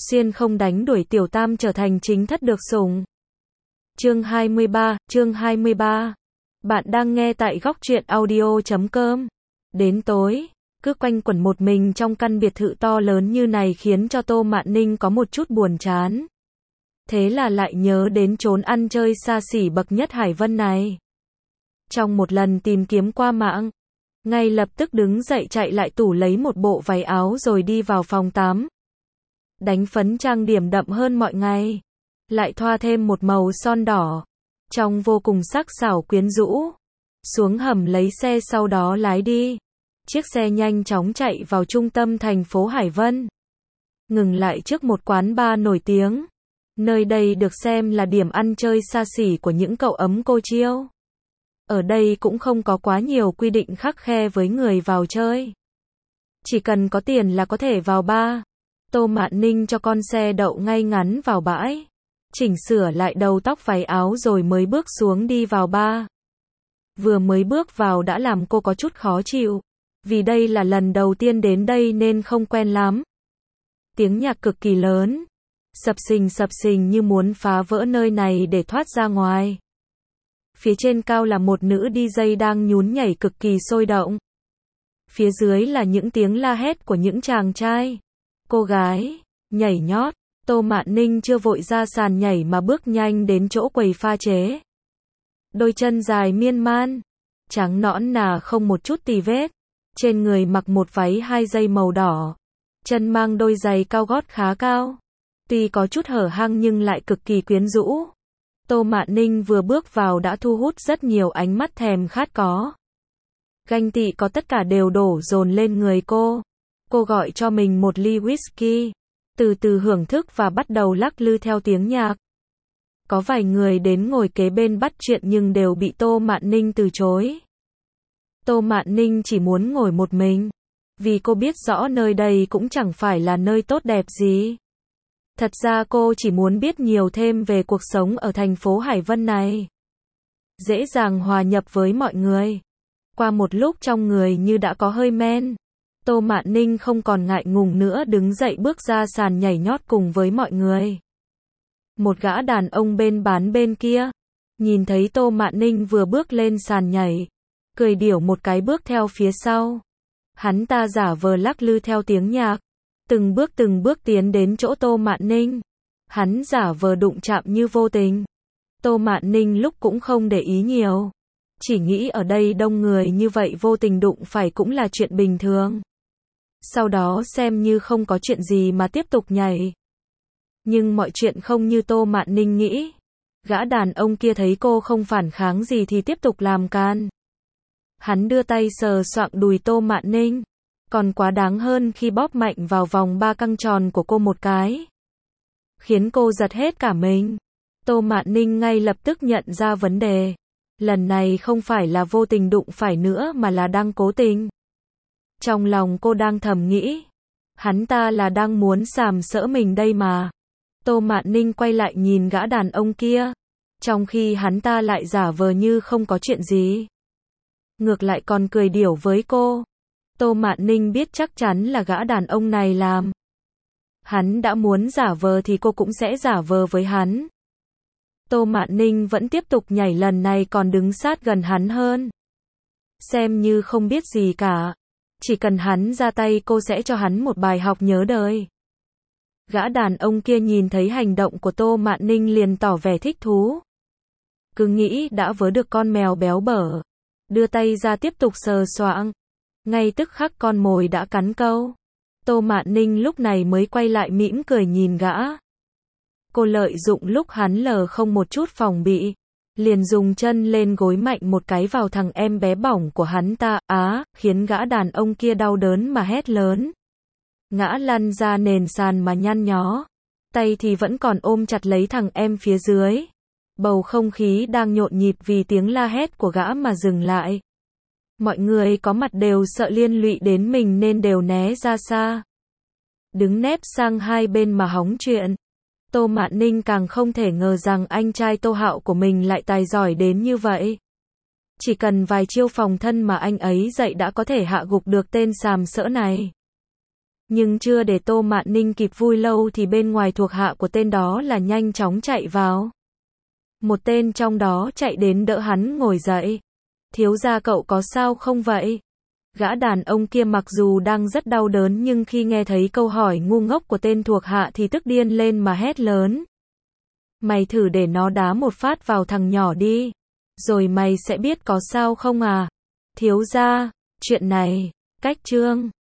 Xuyên không đánh đuổi tiểu tam trở thành chính thất được sủng. Chương 23. Bạn đang nghe tại góc truyện audio.com. Đến tối, cứ quanh quẩn một mình trong căn biệt thự to lớn như này khiến cho Tô Mạn Ninh có một chút buồn chán. Thế là lại nhớ đến chốn ăn chơi xa xỉ bậc nhất Hải Vân này. Trong một lần tìm kiếm qua mạng, ngay lập tức đứng dậy chạy lại tủ lấy một bộ váy áo rồi đi vào phòng tắm. Đánh phấn trang điểm đậm hơn mọi ngày, lại thoa thêm một màu son đỏ, trông vô cùng sắc sảo quyến rũ. Xuống hầm lấy xe sau đó lái đi. Chiếc xe nhanh chóng chạy vào trung tâm thành phố Hải Vân. Ngừng lại trước một quán bar nổi tiếng. Nơi đây được xem là điểm ăn chơi xa xỉ của những cậu ấm cô chiêu. Ở đây cũng không có quá nhiều quy định khắt khe với người vào chơi. Chỉ cần có tiền là có thể vào bar. Tô Mạn Ninh cho con xe đậu ngay ngắn vào bãi, chỉnh sửa lại đầu tóc váy áo rồi mới bước xuống đi vào bar. Vừa mới bước vào đã làm cô có chút khó chịu, vì đây là lần đầu tiên đến đây nên không quen lắm. Tiếng nhạc cực kỳ lớn, sập sình như muốn phá vỡ nơi này để thoát ra ngoài. Phía trên cao là một nữ DJ đang nhún nhảy cực kỳ sôi động. Phía dưới là những tiếng la hét của những chàng trai, cô gái, nhảy nhót. Tô Mạn Ninh chưa vội ra sàn nhảy mà bước nhanh đến chỗ quầy pha chế. Đôi chân dài miên man, trắng nõn nà không một chút tì vết. Trên người mặc một váy 2 dây màu đỏ. Chân mang đôi giày cao gót khá cao. Tuy có chút hở hang nhưng lại cực kỳ quyến rũ. Tô Mạn Ninh vừa bước vào đã thu hút rất nhiều ánh mắt thèm khát có. Ganh tị có tất cả đều đổ dồn lên người cô. Cô gọi cho mình một ly whisky, từ từ hưởng thức và bắt đầu lắc lư theo tiếng nhạc. Có vài người đến ngồi kế bên bắt chuyện nhưng đều bị Tô Mạn Ninh từ chối. Tô Mạn Ninh chỉ muốn ngồi một mình, vì cô biết rõ nơi đây cũng chẳng phải là nơi tốt đẹp gì. Thật ra cô chỉ muốn biết nhiều thêm về cuộc sống ở thành phố Hải Vân này. Dễ dàng hòa nhập với mọi người. Qua một lúc trong người như đã có hơi men, Tô Mạn Ninh không còn ngại ngùng nữa đứng dậy bước ra sàn nhảy nhót cùng với mọi người. Một gã đàn ông bên bán bên kia, nhìn thấy Tô Mạn Ninh vừa bước lên sàn nhảy, cười điểu một cái bước theo phía sau. Hắn ta giả vờ lắc lư theo tiếng nhạc, từng bước tiến đến chỗ Tô Mạn Ninh. Hắn giả vờ đụng chạm như vô tình. Tô Mạn Ninh lúc cũng không để ý nhiều, chỉ nghĩ ở đây đông người như vậy vô tình đụng phải cũng là chuyện bình thường. Sau đó xem như không có chuyện gì mà tiếp tục nhảy. Nhưng mọi chuyện không như Tô Mạn Ninh nghĩ. Gã đàn ông kia thấy cô không phản kháng gì thì tiếp tục làm can. Hắn đưa tay sờ soạng đùi Tô Mạn Ninh, còn quá đáng hơn khi bóp mạnh vào vòng ba căng tròn của cô một cái, khiến cô giật hết cả mình. Tô Mạn Ninh ngay lập tức nhận ra vấn đề. Lần này không phải là vô tình đụng phải nữa mà là đang cố tình. Trong lòng cô đang thầm nghĩ, hắn ta là đang muốn sàm sỡ mình đây mà. Tô Mạn Ninh quay lại nhìn gã đàn ông kia, trong khi hắn ta lại giả vờ như không có chuyện gì. Ngược lại còn cười điểu với cô. Tô Mạn Ninh biết chắc chắn là gã đàn ông này làm. Hắn đã muốn giả vờ thì cô cũng sẽ giả vờ với hắn. Tô Mạn Ninh vẫn tiếp tục nhảy, lần này còn đứng sát gần hắn hơn. Xem như không biết gì cả. Chỉ cần hắn ra tay cô sẽ cho hắn một bài học nhớ đời. Gã đàn ông kia nhìn thấy hành động của Tô Mạn Ninh liền tỏ vẻ thích thú. Cứ nghĩ đã vớ được con mèo béo bở, đưa tay ra tiếp tục sờ soạng. Ngay tức khắc con mồi đã cắn câu. Tô Mạn Ninh lúc này mới quay lại mỉm cười nhìn gã. Cô lợi dụng lúc hắn lờ không một chút phòng bị, liền dùng chân lên gối mạnh một cái vào thằng em bé bỏng của hắn ta, khiến gã đàn ông kia đau đớn mà hét lớn. Ngã lăn ra nền sàn mà nhăn nhó, tay thì vẫn còn ôm chặt lấy thằng em phía dưới. Bầu không khí đang nhộn nhịp vì tiếng la hét của gã mà dừng lại. Mọi người có mặt đều sợ liên lụy đến mình nên đều né ra xa, đứng nép sang hai bên mà hóng chuyện. Tô Mạn Ninh càng không thể ngờ rằng anh trai Tô Hạo của mình lại tài giỏi đến như vậy. Chỉ cần vài chiêu phòng thân mà anh ấy dạy đã có thể hạ gục được tên sàm sỡ này. Nhưng chưa để Tô Mạn Ninh kịp vui lâu thì bên ngoài thuộc hạ của tên đó là nhanh chóng chạy vào. Một tên trong đó chạy đến đỡ hắn ngồi dậy. Thiếu gia cậu có sao không vậy? Gã đàn ông kia mặc dù đang rất đau đớn nhưng khi nghe thấy câu hỏi ngu ngốc của tên thuộc hạ thì tức điên lên mà hét lớn. Mày thử để nó đá một phát vào thằng nhỏ đi. Rồi mày sẽ biết có sao không à? Thiếu gia, chuyện này, cách chương